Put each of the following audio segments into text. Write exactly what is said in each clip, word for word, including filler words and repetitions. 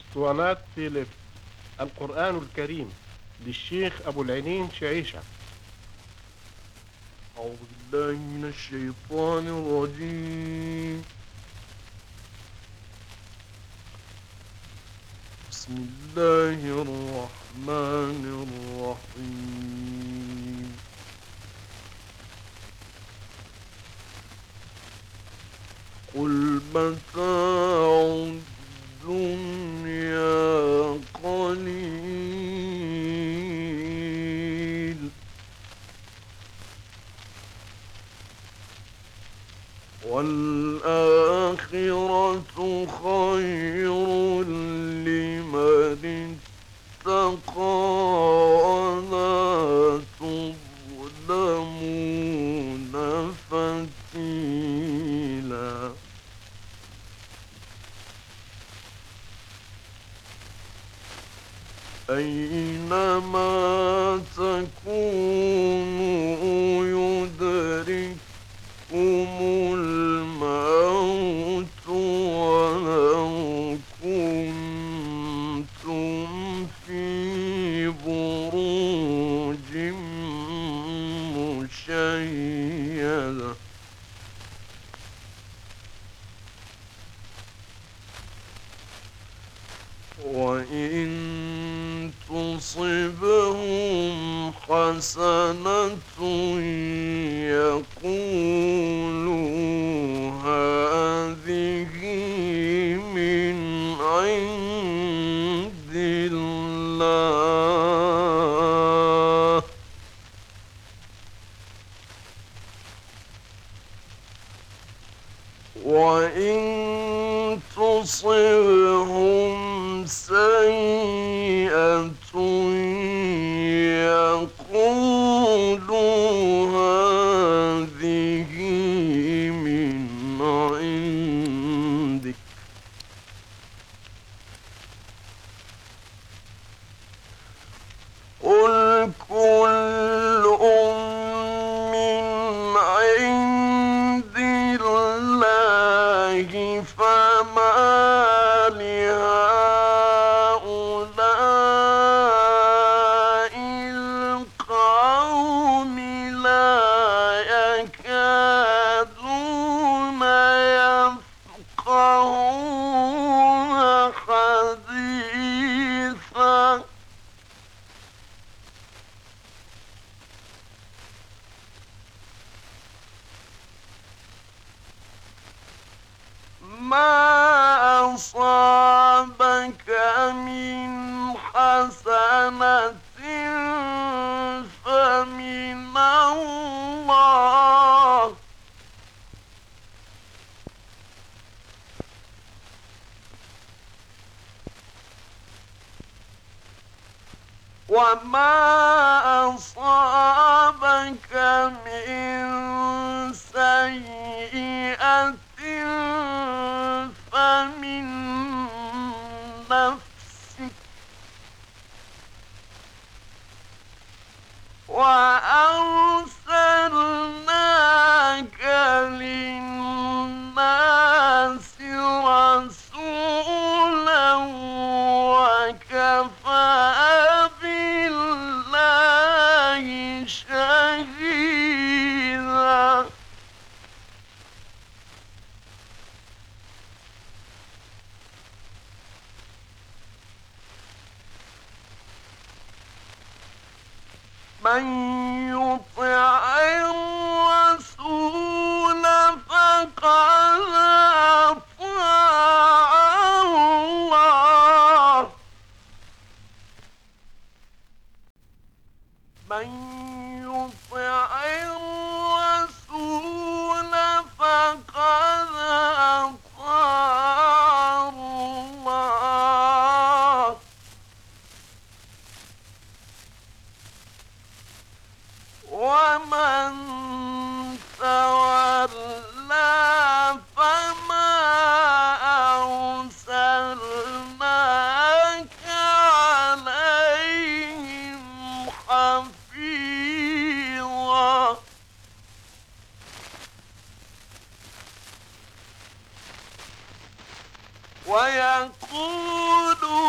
اسطوانات فيليبس. القرآن الكريم للشيخ أبو العينين شعيشة. أعوذ بالله من الشيطان الرجيم. بسم الله الرحمن الرحيم. قل متاع الدنيا قليل والآخرة خير لمن اتقى ولا تظلمون فتيلا. أينما تكونوا يدرككم الموت ولو كنتم في بروج مشيدة. وإن تصبهم حسنة يقولوا هذه من عند الله وإن تصبهم سيئة يقولوا هذه من عندك قل كل من عند الله فما لهؤلاء القوم لا يكادون يفقهون حديثا. ما أصابك من حسنة فمن الله وما أصابك من سيئة فمن نفسك وأرسلناك للناس رسولا وكفى بالله شهيدا. من يطع الرسول فقد أطاع الله من يطع الرسول فقد أطاع الله ومن تولى فما أرسلناك عليهم حفيظا. ويقولون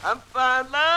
أفلا